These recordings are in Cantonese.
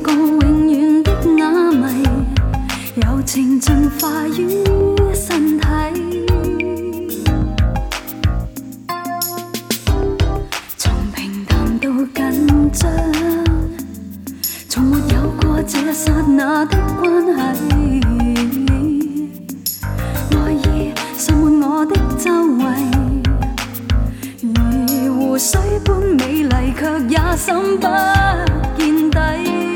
个永远的哑谜，柔情进化于身体。从平淡到紧张，从没有过这刹那的关系。爱意渗满我的周围，如湖水般美丽，却也深不见底。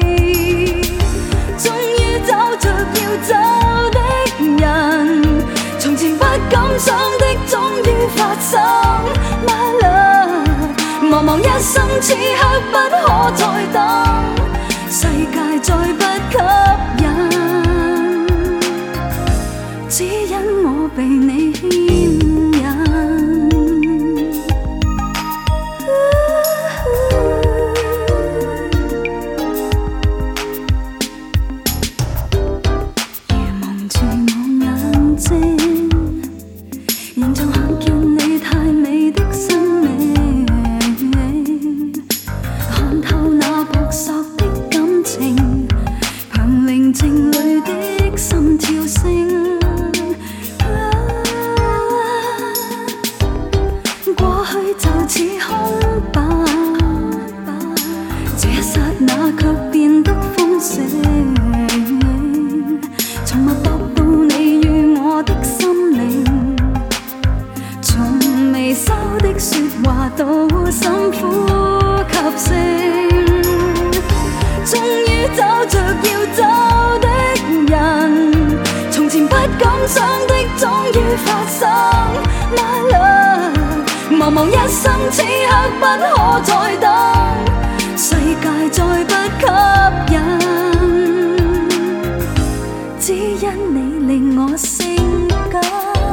终于找着要走的人，从前不敢想的终于發生。My love， 茫茫一生此刻不可再等，世界再不吸引，只因我被你牽引。如蒙住我眼睛，仍像看見你太美的生命，看透那撲朔的感情，憑寧靜裏的心跳聲。過去就似空白，這一剎那卻變得豐盛，從脈搏到你與我的心靈，從微收的說話到深呼吸聲，終於找着要走的人，從前不敢想的終於發生。My love， 茫茫一生此刻不可再等，世界再不吸引，只因你令我性感。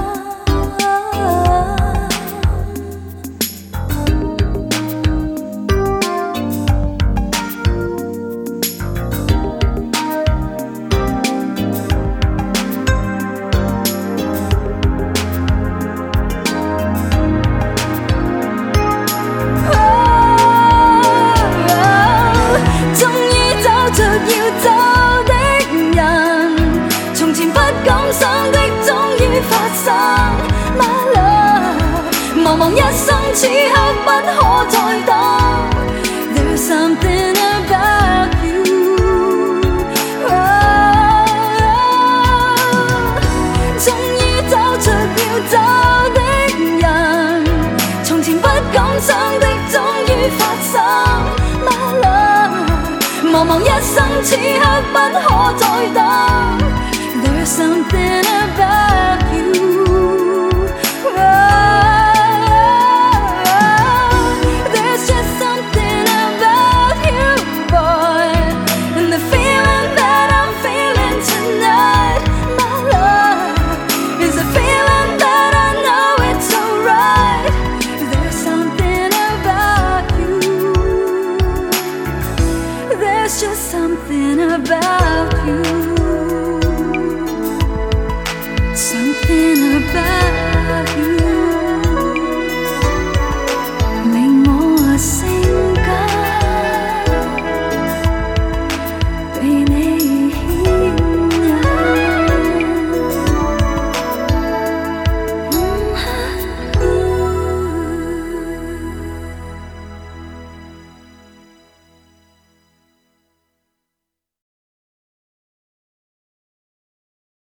終於找着要走的人，從前不敢想的終於發生。My love， 茫茫一生此刻不可再等。There's something about you， 終於找着要走的人，從前不敢想的終於發生。My love， 茫茫一生此刻不可再等。There's something about you， There's just something about you, boy, and the feeling that I'm feeling tonight. My love is a feeling that I know it's alright. There's something about you, there's just something about you, something about